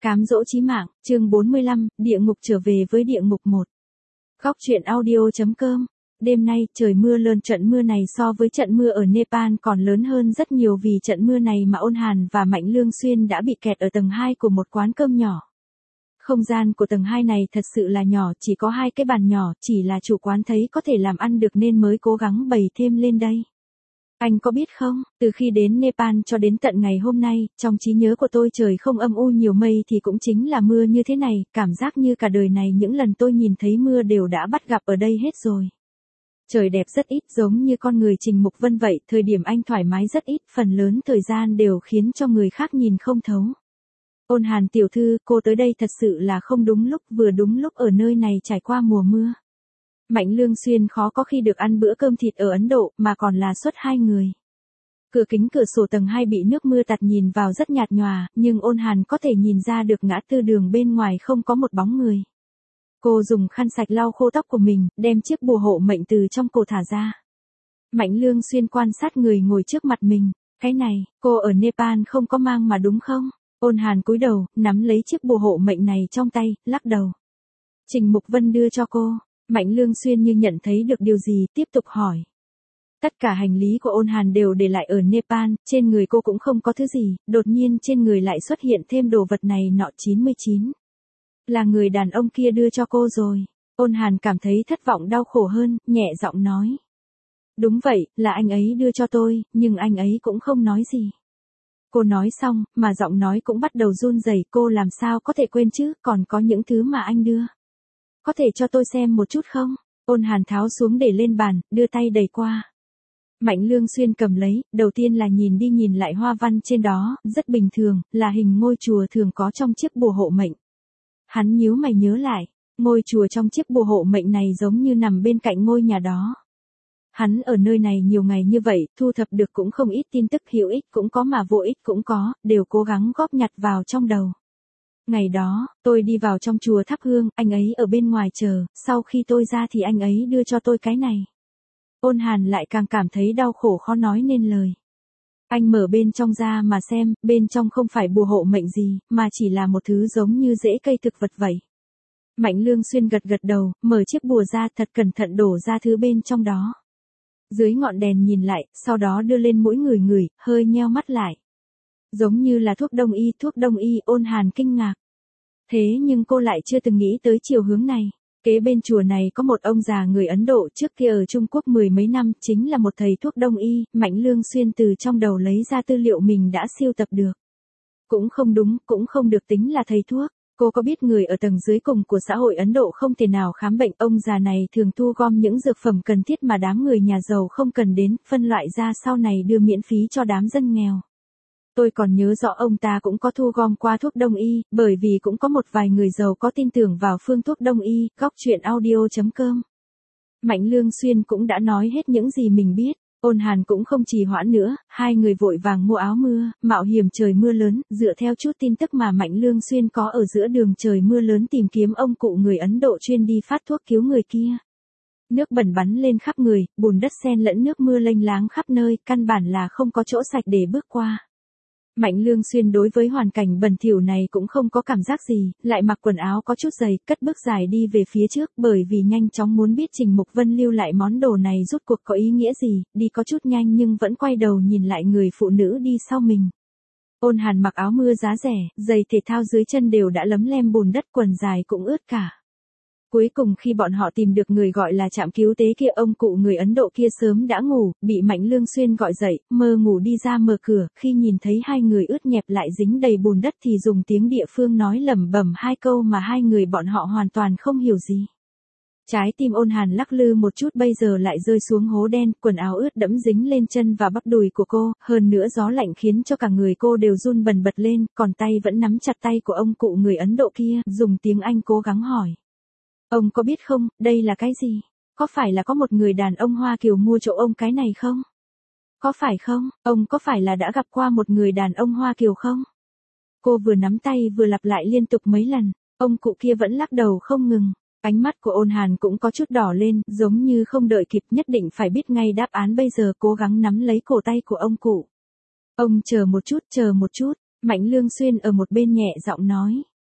Cám dỗ chí mạng, chương 45, địa ngục trở về với địa ngục 1. Góc truyện audio.com. Đêm nay, trời mưa lớn, trận mưa này so với trận mưa ở Nepal còn lớn hơn rất nhiều vì trận mưa này mà Ôn Hàn và Mạnh Lương Xuyên đã bị kẹt ở tầng 2 của một quán cơm nhỏ. Không gian của tầng 2 này thật sự là nhỏ, chỉ có 2 cái bàn nhỏ, chỉ là chủ quán thấy có thể làm ăn được nên mới cố gắng bày thêm lên đây. Anh có biết không, từ khi đến Nepal cho đến tận ngày hôm nay, trong trí nhớ của tôi trời không âm u nhiều mây thì cũng chính là mưa như thế này, cảm giác như cả đời này những lần tôi nhìn thấy mưa đều đã bắt gặp ở đây hết rồi. Trời đẹp rất ít, giống như con người Trình Mục Vân vậy, thời điểm anh thoải mái rất ít, phần lớn thời gian đều khiến cho người khác nhìn không thấu. Ôn Hàn tiểu thư, cô tới đây thật sự là không đúng lúc, vừa đúng lúc ở nơi này trải qua mùa mưa. Mạnh Lương Xuyên khó có khi được ăn bữa cơm thịt ở Ấn Độ, mà còn là suất 2 người. Cửa kính cửa sổ tầng 2 bị nước mưa tạt nhìn vào rất nhạt nhòa, nhưng Ôn Hàn có thể nhìn ra được ngã tư đường bên ngoài không có một bóng người. Cô dùng khăn sạch lau khô tóc của mình, đem chiếc bùa hộ mệnh từ trong cổ thả ra. Mạnh Lương Xuyên quan sát người ngồi trước mặt mình. Cái này, cô ở Nepal không có mang mà đúng không? Ôn Hàn cúi đầu, nắm lấy chiếc bùa hộ mệnh này trong tay, lắc đầu. Trình Mục Vân đưa cho cô. Mạnh Lương Xuyên như nhận thấy được điều gì, tiếp tục hỏi. Tất cả hành lý của Ôn Hàn đều để lại ở Nepal, trên người cô cũng không có thứ gì, đột nhiên trên người lại xuất hiện thêm đồ vật này nọ 99. Là người đàn ông kia đưa cho cô rồi. Ôn Hàn cảm thấy thất vọng đau khổ hơn, nhẹ giọng nói. Đúng vậy, là anh ấy đưa cho tôi, nhưng anh ấy cũng không nói gì. Cô nói xong, mà giọng nói cũng bắt đầu run rẩy, cô làm sao có thể quên chứ, còn có những thứ mà anh đưa. Có thể cho tôi xem một chút không? Ôn Hàn tháo xuống để lên bàn, đưa tay đẩy qua. Mạnh Lương Xuyên cầm lấy, đầu tiên là nhìn đi nhìn lại hoa văn trên đó, rất bình thường, là hình ngôi chùa thường có trong chiếc bùa hộ mệnh. Hắn nhíu mày nhớ lại, ngôi chùa trong chiếc bùa hộ mệnh này giống như nằm bên cạnh ngôi nhà đó. Hắn ở nơi này nhiều ngày như vậy, thu thập được cũng không ít tin tức hữu ích cũng có mà vô ích cũng có, đều cố gắng góp nhặt vào trong đầu. Ngày đó, tôi đi vào trong chùa thắp hương, anh ấy ở bên ngoài chờ, sau khi tôi ra thì anh ấy đưa cho tôi cái này. Ôn Hàn lại càng cảm thấy đau khổ khó nói nên lời. Anh mở bên trong ra mà xem, bên trong không phải bùa hộ mệnh gì, mà chỉ là một thứ giống như rễ cây thực vật vậy. Mạnh Lương Xuyên gật gật đầu, mở chiếc bùa ra thật cẩn thận đổ ra thứ bên trong đó. Dưới ngọn đèn nhìn lại, sau đó đưa lên mũi người, hơi nheo mắt lại. Giống như là thuốc đông y, Ôn Hàn kinh ngạc. Thế nhưng cô lại chưa từng nghĩ tới chiều hướng này. Kế bên chùa này có một ông già người Ấn Độ trước kia ở Trung Quốc 10 mấy năm, chính là một thầy thuốc đông y, Mạnh Lương Xuyên từ trong đầu lấy ra tư liệu mình đã siêu tập được. Cũng không đúng, cũng không được tính là thầy thuốc. Cô có biết người ở tầng dưới cùng của xã hội Ấn Độ không thể nào khám bệnh, ông già này thường thu gom những dược phẩm cần thiết mà đám người nhà giàu không cần đến, phân loại ra sau này đưa miễn phí cho đám dân nghèo. Tôi còn nhớ rõ ông ta cũng có thu gom qua thuốc đông y, bởi vì cũng có một vài người giàu có tin tưởng vào phương thuốc đông y, góc truyện audio.com. Mạnh Lương Xuyên cũng đã nói hết những gì mình biết, Ôn Hàn cũng không trì hoãn nữa, hai người vội vàng mua áo mưa, mạo hiểm trời mưa lớn, dựa theo chút tin tức mà Mạnh Lương Xuyên có ở giữa đường trời mưa lớn tìm kiếm ông cụ người Ấn Độ chuyên đi phát thuốc cứu người kia. Nước bẩn bắn lên khắp người, bùn đất xen lẫn nước mưa lênh láng khắp nơi, căn bản là không có chỗ sạch để bước qua. Mạnh Lương Xuyên đối với hoàn cảnh bẩn thỉu này cũng không có cảm giác gì, lại mặc quần áo có chút dày, cất bước dài đi về phía trước, bởi vì nhanh chóng muốn biết Trình Mục Vân lưu lại món đồ này rốt cuộc có ý nghĩa gì, đi có chút nhanh nhưng vẫn quay đầu nhìn lại người phụ nữ đi sau mình. Ôn Hàn mặc áo mưa giá rẻ, giày thể thao dưới chân đều đã lấm lem bùn đất, quần dài cũng ướt cả. Cuối cùng khi bọn họ tìm được người gọi là trạm cứu tế kia, ông cụ người Ấn Độ kia sớm đã ngủ, bị Mạnh Lương Xuyên gọi dậy, mơ ngủ đi ra mở cửa, khi nhìn thấy hai người ướt nhẹp lại dính đầy bùn đất thì dùng tiếng địa phương nói lẩm bẩm hai câu mà hai người bọn họ hoàn toàn không hiểu gì. Trái tim Ôn Hàn lắc lư một chút, bây giờ lại rơi xuống hố đen, quần áo ướt đẫm dính lên chân và bắp đùi của cô, hơn nữa gió lạnh khiến cho cả người cô đều run bần bật lên, còn tay vẫn nắm chặt tay của ông cụ người Ấn Độ kia, dùng tiếng Anh cố gắng hỏi. Ông có biết không, đây là cái gì? Có phải là có một người đàn ông Hoa Kiều mua chỗ ông cái này không? Có phải không? Ông có phải là đã gặp qua một người đàn ông Hoa Kiều không? Cô vừa nắm tay vừa lặp lại liên tục mấy lần, ông cụ kia vẫn lắc đầu không ngừng. Ánh mắt của Ôn Hàn cũng có chút đỏ lên, giống như không đợi kịp, nhất định phải biết ngay đáp án bây giờ, cố gắng nắm lấy cổ tay của ông cụ. Ông chờ một chút, Mạnh Lương Xuyên ở một bên nhẹ giọng nói.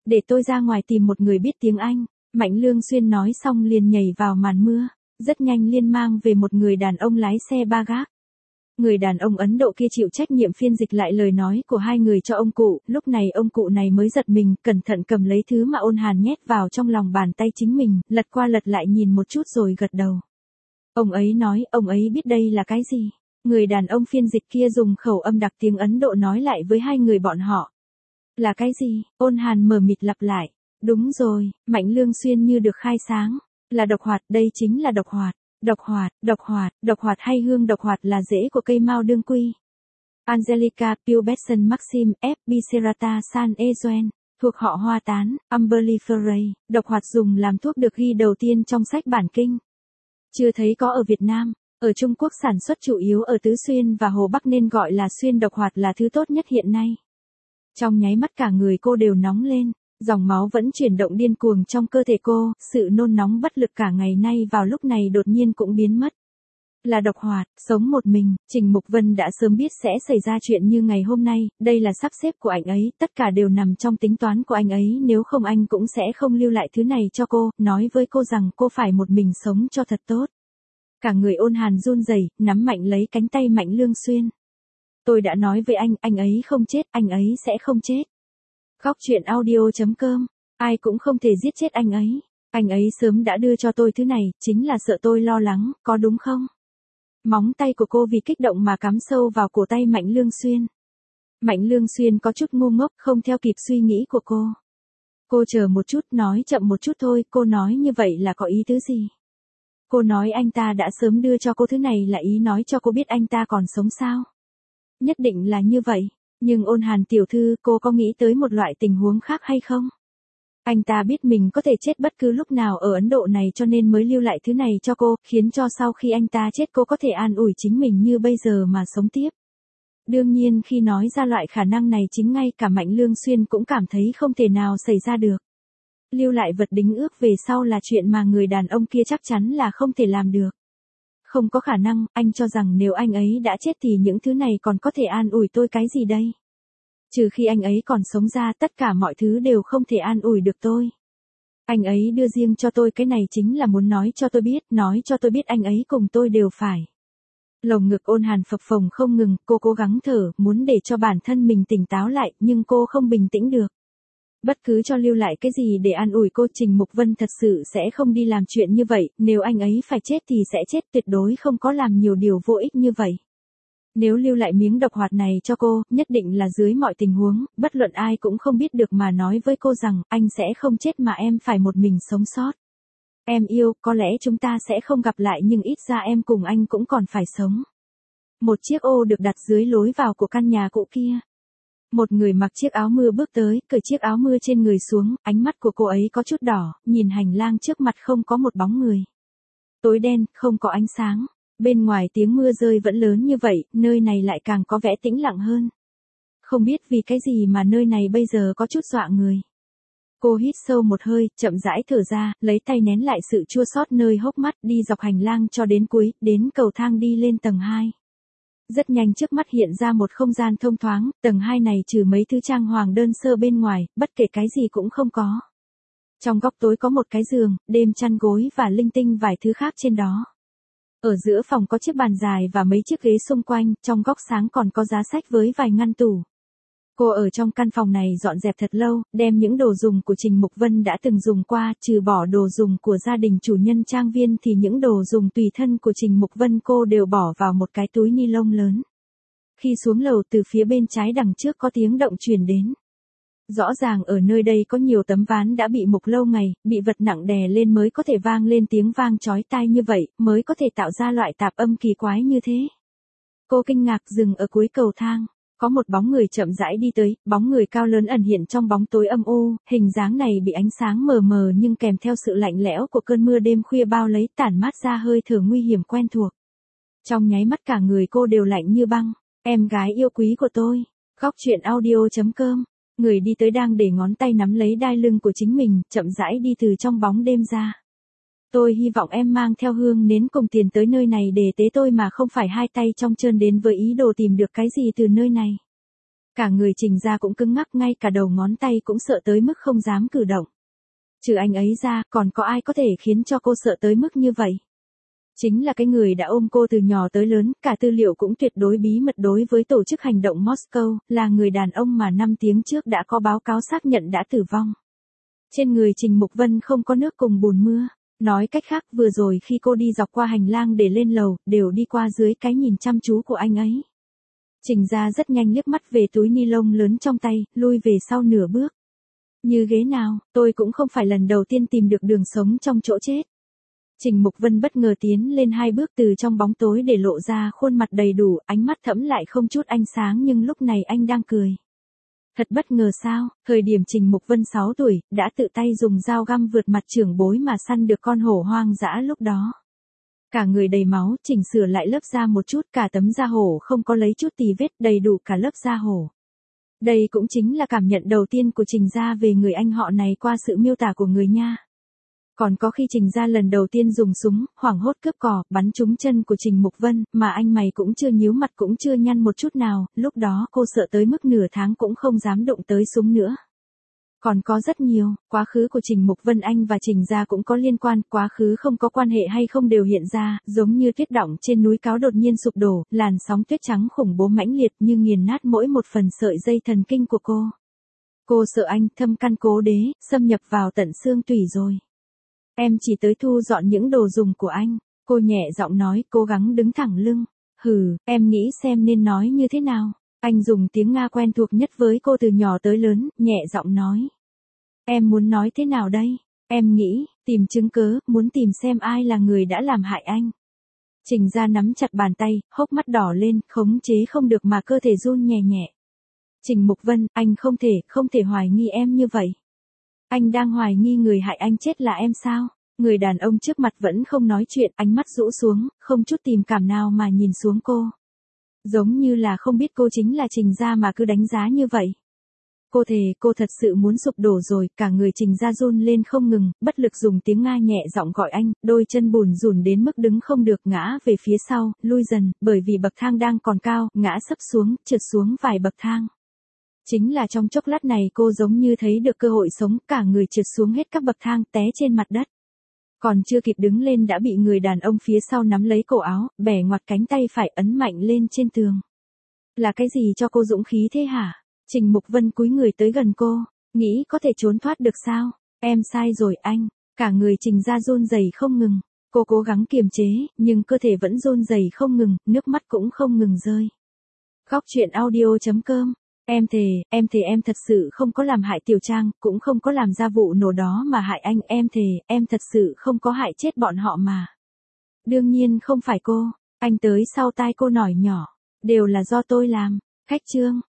Để tôi ra ngoài tìm một người biết tiếng Anh. Mạnh Lương Xuyên nói xong liền nhảy vào màn mưa. Rất nhanh liên mang về một người đàn ông lái xe ba gác. Người đàn ông Ấn Độ kia chịu trách nhiệm phiên dịch lại lời nói của hai người cho ông cụ. Lúc này ông cụ này mới giật mình, cẩn thận cầm lấy thứ mà Ôn Hàn nhét vào trong lòng bàn tay chính mình, lật qua lật lại nhìn một chút rồi gật đầu. Ông ấy nói, ông ấy biết đây là cái gì. Người đàn ông phiên dịch kia dùng khẩu âm đặc tiếng Ấn Độ nói lại với hai người bọn họ. Là cái gì? Ôn Hàn mờ mịt lặp lại. Đúng rồi, Mạnh Lương Xuyên như được khai sáng. Là độc hoạt, đây chính là độc hoạt. Độc hoạt hay hương độc hoạt là rễ của cây mao đương quy. Angelica pubescens maxim F. Bicerata San Euen, thuộc họ hoa tán, Umbelliferae, độc hoạt dùng làm thuốc được ghi đầu tiên trong sách bản kinh. Chưa thấy có ở Việt Nam, ở Trung Quốc sản xuất chủ yếu ở Tứ Xuyên và Hồ Bắc nên gọi là xuyên độc hoạt là thứ tốt nhất hiện nay. Trong nháy mắt cả người cô đều nóng lên. Dòng máu vẫn chuyển động điên cuồng trong cơ thể cô, sự nôn nóng bất lực cả ngày nay vào lúc này đột nhiên cũng biến mất. Là độc hoạt, sống một mình, Trình Mục Vân đã sớm biết sẽ xảy ra chuyện như ngày hôm nay, đây là sắp xếp của anh ấy, tất cả đều nằm trong tính toán của anh ấy, nếu không anh cũng sẽ không lưu lại thứ này cho cô, nói với cô rằng cô phải một mình sống cho thật tốt. Cả người Ôn Hàn run rẩy, nắm mạnh lấy cánh tay Mạnh Lương Xuyên. Tôi đã nói với anh ấy không chết, anh ấy sẽ không chết. Góc truyện audio.com, ai cũng không thể giết chết anh ấy. Anh ấy sớm đã đưa cho tôi thứ này, chính là sợ tôi lo lắng, có đúng không? Móng tay của cô vì kích động mà cắm sâu vào cổ tay Mạnh Lương Xuyên. Mạnh Lương Xuyên có chút ngu ngốc, không theo kịp suy nghĩ của cô. Cô chờ một chút, nói chậm một chút thôi, cô nói như vậy là có ý tứ gì? Cô nói anh ta đã sớm đưa cho cô thứ này là ý nói cho cô biết anh ta còn sống sao? Nhất định là như vậy. Nhưng Ôn Hàn tiểu thư, cô có nghĩ tới một loại tình huống khác hay không? Anh ta biết mình có thể chết bất cứ lúc nào ở Ấn Độ này cho nên mới lưu lại thứ này cho cô, khiến cho sau khi anh ta chết cô có thể an ủi chính mình như bây giờ mà sống tiếp. Đương nhiên khi nói ra loại khả năng này chính ngay cả Mạnh Lương Xuyên cũng cảm thấy không thể nào xảy ra được. Lưu lại vật đính ước về sau là chuyện mà người đàn ông kia chắc chắn là không thể làm được. Không có khả năng, anh cho rằng nếu anh ấy đã chết thì những thứ này còn có thể an ủi tôi cái gì đây? Trừ khi anh ấy còn sống ra tất cả mọi thứ đều không thể an ủi được tôi. Anh ấy đưa riêng cho tôi cái này chính là muốn nói cho tôi biết anh ấy cùng tôi đều phải. Lồng ngực Ôn Hàn phập phồng không ngừng, cô cố gắng thở, muốn để cho bản thân mình tỉnh táo lại, nhưng cô không bình tĩnh được. Bất cứ cho lưu lại cái gì để an ủi cô, Trình Mục Vân thật sự sẽ không đi làm chuyện như vậy, nếu anh ấy phải chết thì sẽ chết, tuyệt đối không có làm nhiều điều vô ích như vậy. Nếu lưu lại miếng độc hoạt này cho cô, nhất định là dưới mọi tình huống, bất luận ai cũng không biết được mà nói với cô rằng, anh sẽ không chết mà em phải một mình sống sót. Em yêu, có lẽ chúng ta sẽ không gặp lại nhưng ít ra em cùng anh cũng còn phải sống. Một chiếc ô được đặt dưới lối vào của căn nhà cũ kia. Một người mặc chiếc áo mưa bước tới, cởi chiếc áo mưa trên người xuống, ánh mắt của cô ấy có chút đỏ, nhìn hành lang trước mặt không có một bóng người. Tối đen, không có ánh sáng. Bên ngoài tiếng mưa rơi vẫn lớn như vậy, nơi này lại càng có vẻ tĩnh lặng hơn. Không biết vì cái gì mà nơi này bây giờ có chút dọa người. Cô hít sâu một hơi, chậm rãi thở ra, lấy tay nén lại sự chua xót nơi hốc mắt, đi dọc hành lang cho đến cuối, đến cầu thang đi lên tầng 2. Rất nhanh trước mắt hiện ra một không gian thông thoáng, tầng 2 này trừ mấy thứ trang hoàng đơn sơ bên ngoài, bất kể cái gì cũng không có. Trong góc tối có một cái giường, đệm chăn gối và linh tinh vài thứ khác trên đó. Ở giữa phòng có chiếc bàn dài và mấy chiếc ghế xung quanh, trong góc sáng còn có giá sách với vài ngăn tủ. Cô ở trong căn phòng này dọn dẹp thật lâu, đem những đồ dùng của Trình Mục Vân đã từng dùng qua, trừ bỏ đồ dùng của gia đình chủ nhân trang viên thì những đồ dùng tùy thân của Trình Mục Vân cô đều bỏ vào một cái túi ni lông lớn. Khi xuống lầu từ phía bên trái đằng trước có tiếng động truyền đến. Rõ ràng ở nơi đây có nhiều tấm ván đã bị mục lâu ngày, bị vật nặng đè lên mới có thể vang lên tiếng vang chói tai như vậy, mới có thể tạo ra loại tạp âm kỳ quái như thế. Cô kinh ngạc dừng ở cuối cầu thang. Có một bóng người chậm rãi đi tới, bóng người cao lớn ẩn hiện trong bóng tối âm u, hình dáng này bị ánh sáng mờ mờ nhưng kèm theo sự lạnh lẽo của cơn mưa đêm khuya bao lấy, tản mát ra hơi thở nguy hiểm quen thuộc. Trong nháy mắt cả người cô đều lạnh như băng. Em gái yêu quý của tôi. Góc truyện audio.com. Người đi tới đang để ngón tay nắm lấy đai lưng của chính mình, chậm rãi đi từ trong bóng đêm ra. Tôi hy vọng em mang theo hương nến cùng tiền tới nơi này để tế tôi mà không phải hai tay trong trơn đến với ý đồ tìm được cái gì từ nơi này. Cả người Trình Gia cũng cứng ngắc, ngay cả đầu ngón tay cũng sợ tới mức không dám cử động. Trừ anh ấy ra, còn có ai có thể khiến cho cô sợ tới mức như vậy? Chính là cái người đã ôm cô từ nhỏ tới lớn, cả tư liệu cũng tuyệt đối bí mật đối với tổ chức hành động Moscow, là người đàn ông mà 5 tiếng trước đã có báo cáo xác nhận đã tử vong. Trên người Trình Mục Vân không có nước cùng bùn mưa. Nói cách khác, vừa rồi khi cô đi dọc qua hành lang để lên lầu, đều đi qua dưới cái nhìn chăm chú của anh ấy. Trình Gia rất nhanh liếc mắt về túi ni lông lớn trong tay, lui về sau nửa bước. Như ghế nào, tôi cũng không phải lần đầu tiên tìm được đường sống trong chỗ chết. Trình Mục Vân bất ngờ tiến lên 2 bước từ trong bóng tối để lộ ra khuôn mặt đầy đủ, ánh mắt thẫm lại không chút ánh sáng, nhưng lúc này anh đang cười. Thật bất ngờ sao, thời điểm Trình Mục Vân 6 tuổi, đã tự tay dùng dao găm vượt mặt trưởng bối mà săn được con hổ hoang dã lúc đó. Cả người đầy máu, chỉnh sửa lại lớp da một chút, cả tấm da hổ không có lấy chút tì vết, đầy đủ cả lớp da hổ. Đây cũng chính là cảm nhận đầu tiên của Trình Gia về người anh họ này qua sự miêu tả của người nha. Còn có khi Trình Gia lần đầu tiên dùng súng, hoảng hốt cướp cò, bắn trúng chân của Trình Mục Vân, mà anh mày cũng chưa nhíu mặt cũng chưa nhăn một chút nào, lúc đó cô sợ tới mức nửa tháng cũng không dám đụng tới súng nữa. Còn có rất nhiều, quá khứ của Trình Mục Vân Anh và Trình Gia cũng có liên quan, quá khứ không có quan hệ hay không đều hiện ra, giống như tuyết đọng trên núi Cáo đột nhiên sụp đổ, làn sóng tuyết trắng khủng bố mãnh liệt như nghiền nát mỗi một phần sợi dây thần kinh của cô. Cô sợ anh thâm căn cố đế, xâm nhập vào tận xương tủy rồi. Em chỉ tới thu dọn những đồ dùng của anh, cô nhẹ giọng nói, cố gắng đứng thẳng lưng. Hừ, em nghĩ xem nên nói như thế nào. Anh dùng tiếng Nga quen thuộc nhất với cô từ nhỏ tới lớn, nhẹ giọng nói. Em muốn nói thế nào đây? Em nghĩ, tìm chứng cớ, muốn tìm xem ai là người đã làm hại anh. Trình Gia nắm chặt bàn tay, hốc mắt đỏ lên, khống chế không được mà cơ thể run nhẹ nhẹ. Trình Mục Vân, anh không thể hoài nghi em như vậy. Anh đang hoài nghi người hại anh chết là em sao? Người đàn ông trước mặt vẫn không nói chuyện, ánh mắt rũ xuống, không chút tình cảm nào mà nhìn xuống cô. Giống như là không biết cô chính là Trình Gia mà cứ đánh giá như vậy. Cô thề, cô thật sự muốn sụp đổ rồi, cả người Trình Gia run lên không ngừng, bất lực dùng tiếng Nga nhẹ giọng gọi anh, đôi chân bùn rùn đến mức đứng không được, ngã về phía sau, lui dần, bởi vì bậc thang đang còn cao, ngã sấp xuống, trượt xuống vài bậc thang. Chính là trong chốc lát này cô giống như thấy được cơ hội sống, cả người trượt xuống hết các bậc thang, té trên mặt đất. Còn chưa kịp đứng lên đã bị người đàn ông phía sau nắm lấy cổ áo, bẻ ngoặt cánh tay phải ấn mạnh lên trên tường. Là cái gì cho cô dũng khí thế hả? Trình Mục Vân cúi người tới gần cô, nghĩ có thể trốn thoát được sao? Em sai rồi anh, cả người Trình Gia run rẩy không ngừng. Cô cố gắng kiềm chế, nhưng cơ thể vẫn run rẩy không ngừng, nước mắt cũng không ngừng rơi. Góc truyện audio.com. Em thề em thật sự không có làm hại Tiểu Trang, cũng không có làm ra vụ nổ đó mà hại anh, em thề, em thật sự không có hại chết bọn họ mà. Đương nhiên không phải cô, anh tới sau tai cô nói nhỏ, đều là do tôi làm. Khách trương.